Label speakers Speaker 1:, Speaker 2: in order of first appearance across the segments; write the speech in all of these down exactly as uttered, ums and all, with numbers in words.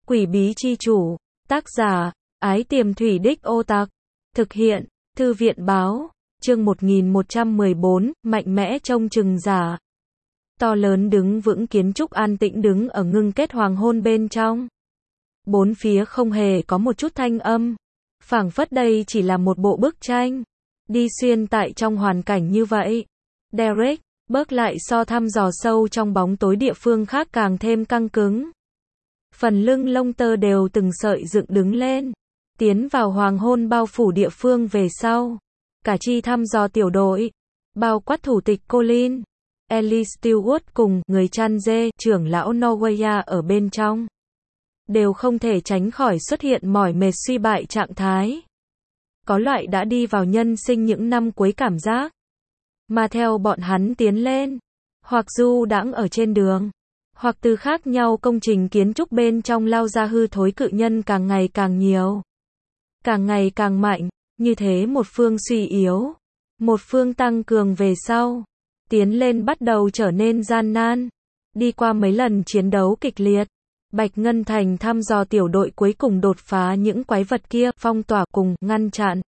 Speaker 1: Quỷ bí chi chủ, tác giả, Ái Tiềm Thủy Đích Ô Tặc, thực hiện, Thư viện báo, chương một nghìn một trăm mười bốn, mạnh mẽ trông chừng giả. To lớn đứng vững kiến trúc an tĩnh đứng ở ngưng kết hoàng hôn bên trong. Bốn phía không hề có một chút thanh âm, phảng phất đây chỉ là một bộ bức tranh, đi xuyên tại trong hoàn cảnh như vậy. Derek, bước lại so thăm dò sâu trong bóng tối địa phương khác càng thêm căng cứng. Phần lưng lông tơ đều từng sợi dựng đứng lên, tiến vào hoàng hôn bao phủ địa phương về sau. Cả chi thăm dò tiểu đội, bao quát thủ tịch Colin, Ellie Stewart cùng người chăn dê, trưởng lão Norwaya ở bên trong, đều không thể tránh khỏi xuất hiện mỏi mệt suy bại trạng thái. Có loại đã đi vào nhân sinh những năm cuối cảm giác. Mà theo bọn hắn tiến lên, hoặc du đãng ở trên đường, hoặc từ khác nhau công trình kiến trúc bên trong lao ra hư thối cự nhân càng ngày càng nhiều, càng ngày càng mạnh, như thế một phương suy yếu, một phương tăng cường về sau, tiến lên bắt đầu trở nên gian nan. Đi qua mấy lần chiến đấu kịch liệt, Bạch Ngân Thành thăm dò tiểu đội cuối cùng đột phá những quái vật kia, phong tỏa cùng ngăn chặn.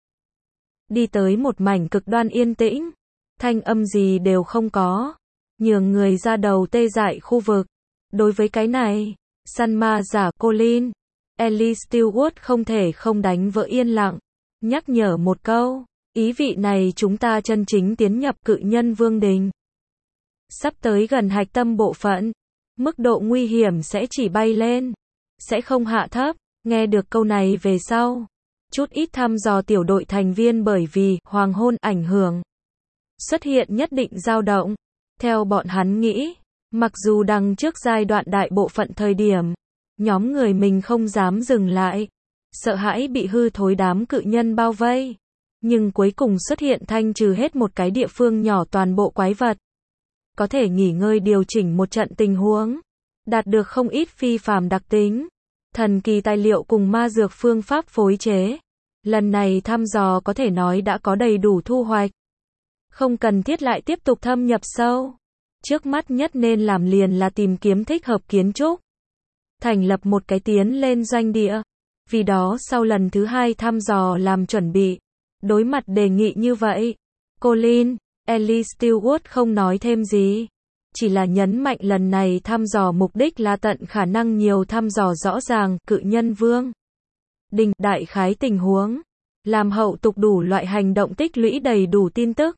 Speaker 1: Đi tới một mảnh cực đoan yên tĩnh, thanh âm gì đều không có, nhường người ra đầu tê dại khu vực. Đối với cái này, săn ma giả Colin, Ellie Stewart không thể không đánh vỡ yên lặng, nhắc nhở một câu, ý vị này chúng ta chân chính tiến nhập cự nhân vương đình. Sắp tới gần hạch tâm bộ phận, mức độ nguy hiểm sẽ chỉ bay lên, sẽ không hạ thấp. Nghe được câu này về sau, chút ít thăm dò tiểu đội thành viên bởi vì hoàng hôn ảnh hưởng, xuất hiện nhất định dao động. Theo bọn hắn nghĩ, mặc dù đằng trước giai đoạn đại bộ phận thời điểm, nhóm người mình không dám dừng lại, sợ hãi bị hư thối đám cự nhân bao vây, nhưng cuối cùng xuất hiện thanh trừ hết một cái địa phương nhỏ toàn bộ quái vật, có thể nghỉ ngơi điều chỉnh một trận tình huống, đạt được không ít phi phàm đặc tính, thần kỳ tài liệu cùng ma dược phương pháp phối chế. Lần này thăm dò có thể nói đã có đầy đủ thu hoạch, không cần thiết lại tiếp tục thâm nhập sâu. Trước mắt nhất nên làm liền là tìm kiếm thích hợp kiến trúc, thành lập một cái tiến lên doanh địa. Vì đó sau lần thứ hai thăm dò làm chuẩn bị, đối mặt đề nghị như vậy, Colin, Ellie Stewart không nói thêm gì, chỉ là nhấn mạnh lần này thăm dò mục đích là tận khả năng nhiều thăm dò rõ ràng cự nhân vương đình đại khái tình huống, làm hậu tục đủ loại hành động tích lũy đầy đủ tin tức.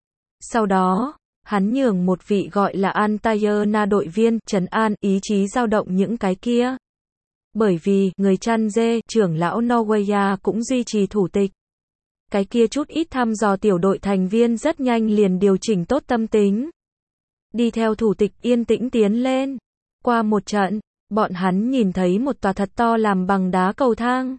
Speaker 1: Sau đó, hắn nhường một vị gọi là Antayana đội viên trấn an ý chí dao động những cái kia. Bởi vì người chăn dê, trưởng lão Norwaya cũng duy trì thủ tịch. Cái kia chút ít thăm dò tiểu đội thành viên rất nhanh liền điều chỉnh tốt tâm tính, đi theo thủ tịch yên tĩnh tiến lên. Qua một trận, bọn hắn nhìn thấy một tòa thật to làm bằng đá cầu thang.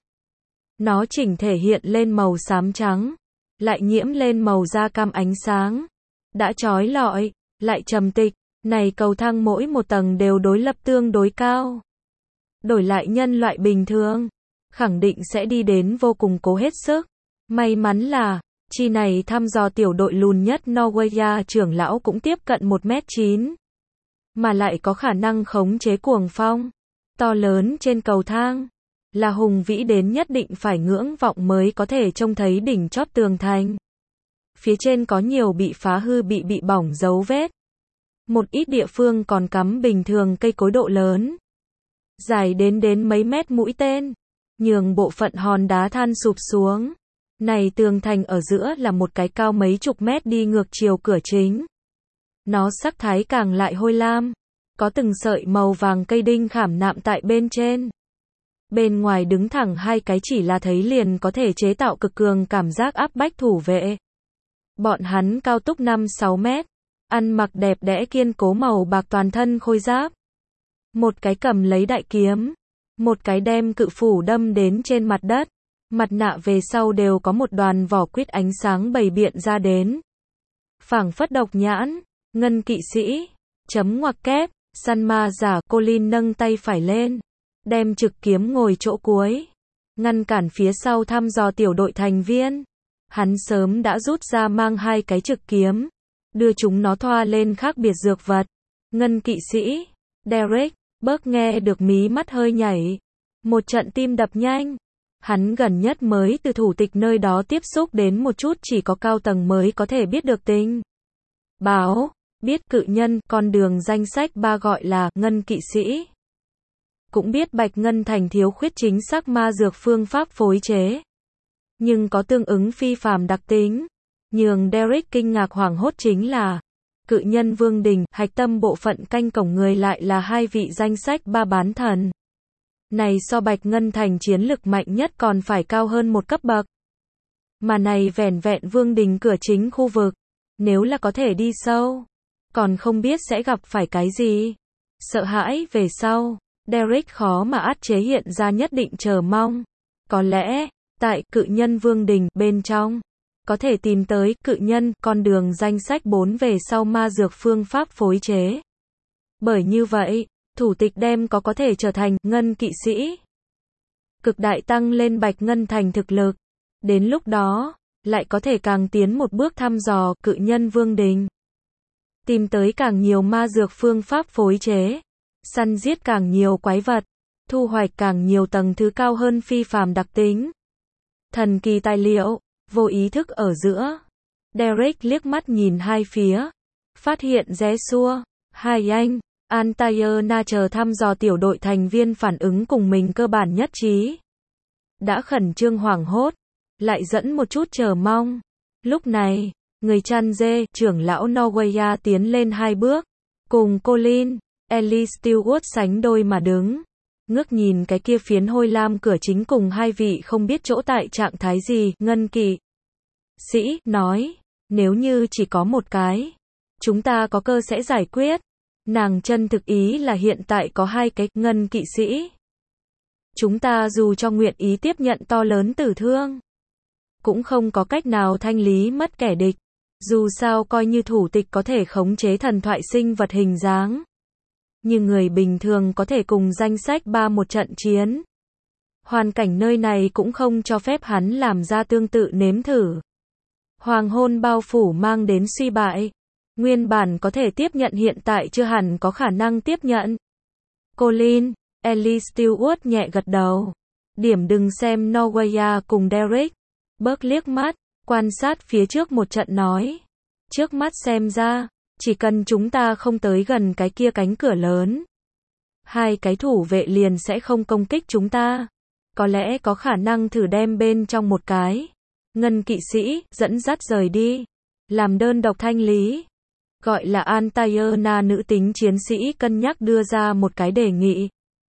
Speaker 1: Nó chỉnh thể hiện lên màu xám trắng, lại nhiễm lên màu da cam ánh sáng, đã chói lọi, lại trầm tịch. Này cầu thang mỗi một tầng đều đối lập tương đối cao. Đổi lại nhân loại bình thường, khẳng định sẽ đi đến vô cùng cố hết sức. May mắn là, chi này thăm dò tiểu đội lùn nhất Norwaya trưởng lão cũng tiếp cận một mét chín, mà lại có khả năng khống chế cuồng phong. To lớn trên cầu thang, là hùng vĩ đến nhất định phải ngưỡng vọng mới có thể trông thấy đỉnh chóp tường thành. Phía trên có nhiều bị phá hư bị bị bỏng dấu vết. Một ít địa phương còn cắm bình thường cây cối độ lớn, dài đến đến mấy mét mũi tên, nhường bộ phận hòn đá than sụp xuống. Này tường thành ở giữa là một cái cao mấy chục mét đi ngược chiều cửa chính. Nó sắc thái càng lại hôi lam, có từng sợi màu vàng cây đinh khảm nạm tại bên trên. Bên ngoài đứng thẳng hai cái chỉ là thấy liền có thể chế tạo cực cường cảm giác áp bách thủ vệ. Bọn hắn cao túc năm sáu mét, ăn mặc đẹp đẽ kiên cố màu bạc toàn thân khôi giáp. Một cái cầm lấy đại kiếm, một cái đem cự phủ đâm đến trên mặt đất. Mặt nạ về sau đều có một đoàn vỏ quýt ánh sáng bày biện ra đến. Phảng phất độc nhãn, ngân kỵ sĩ, chấm ngoặc kép, săn ma giả Colin nâng tay phải lên, đem trực kiếm ngồi chỗ cuối, ngăn cản phía sau thăm dò tiểu đội thành viên. Hắn sớm đã rút ra mang hai cái trực kiếm, đưa chúng nó thoa lên khác biệt dược vật. Ngân kỵ sĩ, Derek, bớt nghe được mí mắt hơi nhảy. Một trận tim đập nhanh. Hắn gần nhất mới từ thủ tịch nơi đó tiếp xúc đến một chút, chỉ có cao tầng mới có thể biết được tình báo. Biết cự nhân, con đường danh sách ba gọi là ngân kỵ sĩ. Cũng biết Bạch Ngân Thành thiếu khuyết chính xác ma dược phương pháp phối chế, nhưng có tương ứng phi phàm đặc tính. Nhường Derek kinh ngạc hoảng hốt chính là cự nhân Vương Đình, hạch tâm bộ phận canh cổng người lại là hai vị danh sách ba bán thần. Này so Bạch Ngân Thành chiến lực mạnh nhất còn phải cao hơn một cấp bậc. Mà này vẻn vẹn Vương Đình cửa chính khu vực. Nếu là có thể đi sâu, còn không biết sẽ gặp phải cái gì. Sợ hãi về sau, Derek khó mà át chế hiện ra nhất định chờ mong. Có lẽ, tại cự nhân Vương Đình bên trong, có thể tìm tới cự nhân, con đường danh sách bốn về sau ma dược phương pháp phối chế. Bởi như vậy, thủ tịch đem có có thể trở thành ngân kỵ sĩ. Cực đại tăng lên Bạch Ngân Thành thực lực. Đến lúc đó, lại có thể càng tiến một bước thăm dò cự nhân Vương Đình. Tìm tới càng nhiều ma dược phương pháp phối chế. Săn giết càng nhiều quái vật. Thu hoạch càng nhiều tầng thứ cao hơn phi phàm đặc tính. Thần kỳ tài liệu. Vô ý thức ở giữa. Derek liếc mắt nhìn hai phía. Phát hiện Jesua, hai anh, Antayana chờ thăm dò tiểu đội thành viên phản ứng cùng mình cơ bản nhất trí. Đã khẩn trương hoảng hốt. Lại dẫn một chút chờ mong. Lúc này, người chăn dê, trưởng lão Norwaya tiến lên hai bước. Cùng Colin, Ellie Stewart sánh đôi mà đứng. Ngước nhìn cái kia phiến hôi lam cửa chính cùng hai vị không biết chỗ tại trạng thái gì, ngân kỵ sĩ, nói, nếu như chỉ có một cái, chúng ta có cơ sẽ giải quyết. Nàng chân thực ý là hiện tại có hai cái, ngân kỵ sĩ. Chúng ta dù cho nguyện ý tiếp nhận to lớn tử thương, cũng không có cách nào thanh lý mất kẻ địch. Dù sao coi như thủ tịch có thể khống chế thần thoại sinh vật hình dáng, nhưng người bình thường có thể cùng danh sách ba một trận chiến. Hoàn cảnh nơi này cũng không cho phép hắn làm ra tương tự nếm thử. Hoàng hôn bao phủ mang đến suy bại. Nguyên bản có thể tiếp nhận hiện tại chưa hẳn có khả năng tiếp nhận. Colin, Ellie Stewart nhẹ gật đầu. Điểm đừng xem Norwaya cùng Derek. Bớt liếc mắt, quan sát phía trước một trận nói. Trước mắt xem ra, chỉ cần chúng ta không tới gần cái kia cánh cửa lớn, hai cái thủ vệ liền sẽ không công kích chúng ta. Có lẽ có khả năng thử đem bên trong một cái ngân kỵ sĩ dẫn dắt rời đi, làm đơn độc thanh lý. Gọi là Antayana nữ tính chiến sĩ cân nhắc đưa ra một cái đề nghị.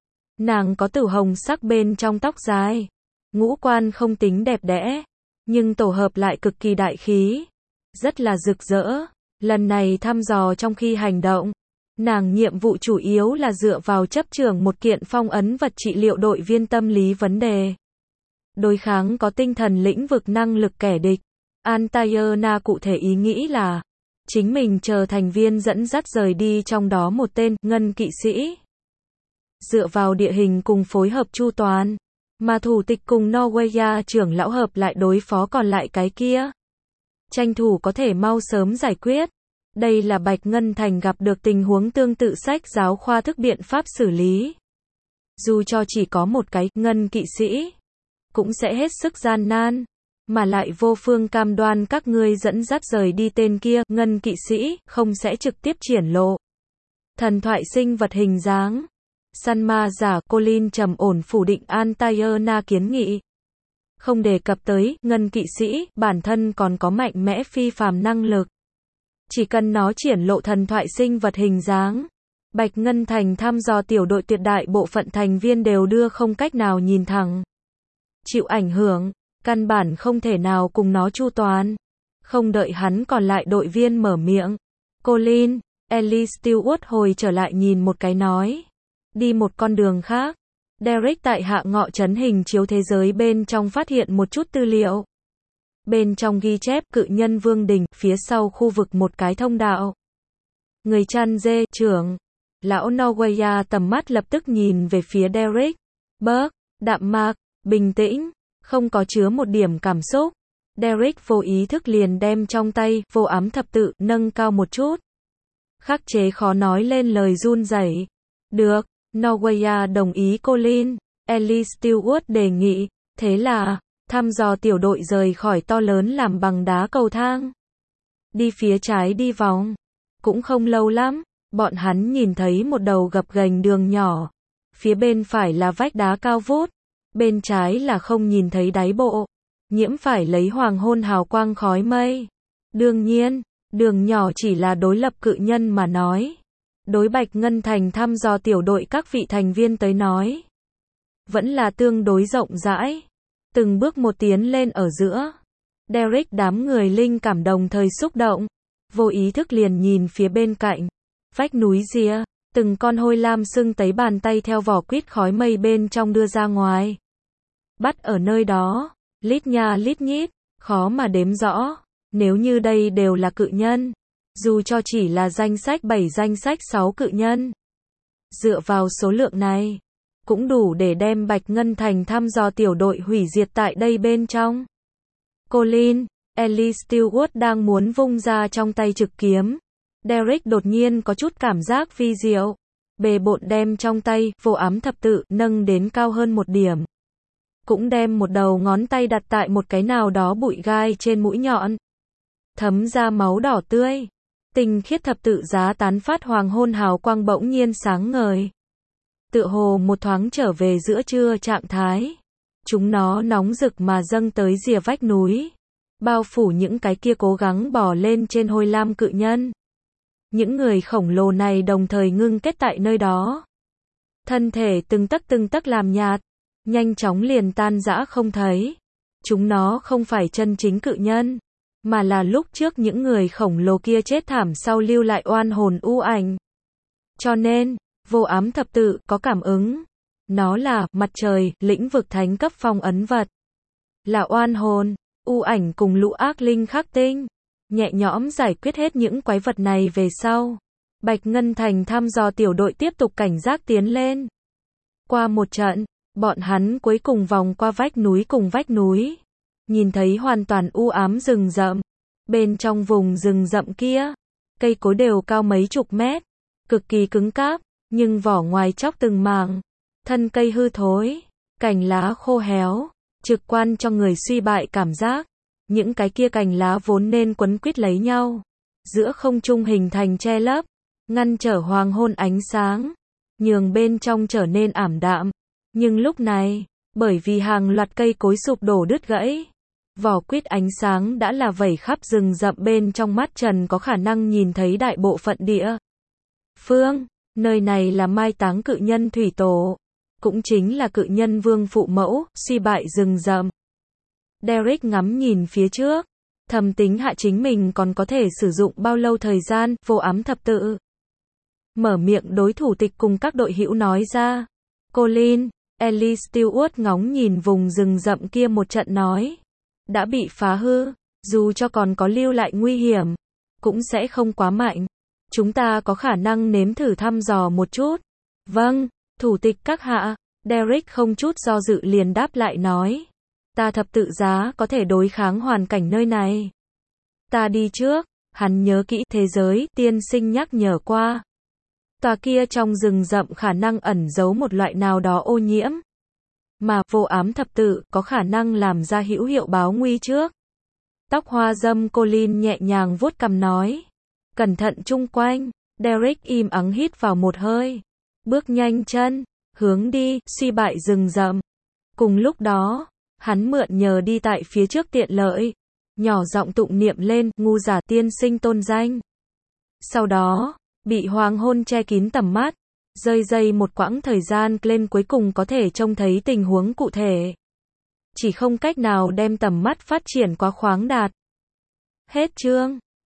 Speaker 1: Nàng có tử hồng sắc bên trong tóc dài, ngũ quan không tính đẹp đẽ, nhưng tổ hợp lại cực kỳ đại khí, rất là rực rỡ. Lần này thăm dò trong khi hành động, nàng nhiệm vụ chủ yếu là dựa vào chấp trưởng một kiện phong ấn vật trị liệu đội viên tâm lý vấn đề. Đối kháng có tinh thần lĩnh vực năng lực kẻ địch. Antayana cụ thể ý nghĩ là chính mình chờ thành viên dẫn dắt rời đi trong đó một tên ngân kỵ sĩ. Dựa vào địa hình cùng phối hợp chu toàn, mà thủ tịch cùng Norwaya trưởng lão hợp lại đối phó còn lại cái kia. Tranh thủ có thể mau sớm giải quyết. Đây là Bạch Ngân Thành gặp được tình huống tương tự sách giáo khoa thức biện pháp xử lý. Dù cho chỉ có một cái ngân kỵ sĩ, cũng sẽ hết sức gian nan, mà lại vô phương cam đoan các ngươi dẫn dắt rời đi tên kia ngân kỵ sĩ không sẽ trực tiếp triển lộ thần thoại sinh vật hình dáng. Săn ma giả Colin trầm ổn phủ định Antayana kiến nghị. Không đề cập tới ngân kỵ sĩ bản thân còn có mạnh mẽ phi phàm năng lực. Chỉ cần nó triển lộ thần thoại sinh vật hình dáng, Bạch Ngân Thành thăm dò tiểu đội tuyệt đại bộ phận thành viên đều đưa không cách nào nhìn thẳng. Chịu ảnh hưởng, căn bản không thể nào cùng nó chu toàn. Không đợi hắn còn lại đội viên mở miệng. Colin, Ellie Stewart hồi trở lại nhìn một cái nói. Đi một con đường khác. Derek tại hạ ngọ trấn hình chiếu thế giới bên trong phát hiện một chút tư liệu. Bên trong ghi chép cự nhân Vương Đình, phía sau khu vực một cái thông đạo. Người chăn dê, trưởng. Lão Norwaya tầm mắt lập tức nhìn về phía Derek. Bớt, đạm mạc, bình tĩnh, không có chứa một điểm cảm xúc. Derek vô ý thức liền đem trong tay, vô ám thập tự, nâng cao một chút. Khắc chế khó nói lên lời run rẩy. Được, Norwaya đồng ý Colin. Ellie Stewart đề nghị, thế là, thăm dò tiểu đội rời khỏi to lớn làm bằng đá cầu thang. Đi phía trái đi vòng. Cũng không lâu lắm, bọn hắn nhìn thấy một đầu gập ghềnh đường nhỏ. Phía bên phải là vách đá cao vút, bên trái là không nhìn thấy đáy bộ. Nhiễm phải lấy hoàng hôn hào quang khói mây. Đương nhiên, đường nhỏ chỉ là đối lập cự nhân mà nói. Đối Bạch Ngân Thành thăm dò tiểu đội các vị thành viên tới nói, vẫn là tương đối rộng rãi. Từng bước một tiến lên ở giữa. Derek đám người linh cảm đồng thời xúc động. Vô ý thức liền nhìn phía bên cạnh. Vách núi ria, từng con hôi lam sưng tấy bàn tay theo vỏ quýt khói mây bên trong đưa ra ngoài. Bắt ở nơi đó, lít nha lít nhít, khó mà đếm rõ. Nếu như đây đều là cự nhân, dù cho chỉ là danh sách bảy danh sách sáu cự nhân, dựa vào số lượng này, cũng đủ để đem Bạch Ngân Thành thăm dò tiểu đội hủy diệt tại đây bên trong. Colin, Ellie Stewart đang muốn vung ra trong tay trực kiếm. Derek đột nhiên có chút cảm giác vi diệu. Bề bộn đem trong tay, vô ám thập tự, nâng đến cao hơn một điểm. Cũng đem một đầu ngón tay đặt tại một cái nào đó bụi gai trên mũi nhọn. Thấm ra máu đỏ tươi. Tinh khiết thập tự giá tán phát hoàng hôn hào quang bỗng nhiên sáng ngời. Tựa hồ một thoáng trở về giữa trưa trạng thái. Chúng nó nóng rực mà dâng tới rìa vách núi. Bao phủ những cái kia cố gắng bò lên trên hôi lam cự nhân. Những người khổng lồ này đồng thời ngưng kết tại nơi đó. Thân thể từng tấc từng tấc làm nhạt. Nhanh chóng liền tan rã không thấy. Chúng nó không phải chân chính cự nhân. Mà là lúc trước những người khổng lồ kia chết thảm sau lưu lại oan hồn u ảnh. Cho nên, vô ám thập tự có cảm ứng. Nó là mặt trời, lĩnh vực thánh cấp phong ấn vật. Là oan hồn, u ảnh cùng lũ ác linh khắc tinh. Nhẹ nhõm giải quyết hết những quái vật này về sau. Bạch Ngân Thành thăm dò tiểu đội tiếp tục cảnh giác tiến lên. Qua một trận, bọn hắn cuối cùng vòng qua vách núi cùng vách núi. Nhìn thấy hoàn toàn u ám rừng rậm. Bên trong vùng rừng rậm kia, cây cối đều cao mấy chục mét. Cực kỳ cứng cáp, nhưng vỏ ngoài chóc từng mảng. Thân cây hư thối, cành lá khô héo, trực quan cho người suy bại cảm giác. Những cái kia cành lá vốn nên quấn quýt lấy nhau. Giữa không trung hình thành che lấp, ngăn trở hoàng hôn ánh sáng. Nhường bên trong trở nên ảm đạm. Nhưng lúc này, bởi vì hàng loạt cây cối sụp đổ đứt gãy. Vỏ quýt ánh sáng đã là vẩy khắp rừng rậm bên trong mắt Trần có khả năng nhìn thấy đại bộ phận địa. Phương, nơi này là mai táng cự nhân thủy tổ. Cũng chính là cự nhân vương phụ mẫu, suy bại rừng rậm. Derek ngắm nhìn phía trước. Thầm tính hạ chính mình còn có thể sử dụng bao lâu thời gian, vô ám thập tự. Mở miệng đối thủ tịch cùng các đội hữu nói ra. Colin, Ellie Stewart ngóng nhìn vùng rừng rậm kia một trận nói. Đã bị phá hư, dù cho còn có lưu lại nguy hiểm, cũng sẽ không quá mạnh. Chúng ta có khả năng nếm thử thăm dò một chút. Vâng, thủ tịch các hạ. Derek không chút do dự liền đáp lại nói. Ta thập tự giá có thể đối kháng hoàn cảnh nơi này. Ta đi trước, hắn nhớ kỹ thế giới, tiên sinh nhắc nhở qua. Tòa kia trong rừng rậm khả năng ẩn giấu một loại nào đó ô nhiễm. Mà vô ám thập tự có khả năng làm ra hữu hiệu báo nguy trước. Tóc hoa dâm Colin nhẹ nhàng vuốt cằm nói. Cẩn thận chung quanh. Derek im ắng hít vào một hơi. Bước nhanh chân, hướng đi, suy bại rừng rậm. Cùng lúc đó, hắn mượn nhờ đi tại phía trước tiện lợi. Nhỏ giọng tụng niệm lên, ngu giả tiên sinh tôn danh. Sau đó, bị hoàng hôn che kín tầm mắt. Rơi dây một quãng thời gian lên cuối cùng có thể trông thấy tình huống cụ thể. Chỉ không cách nào đem tầm mắt phát triển quá khoáng đạt. Hết chương.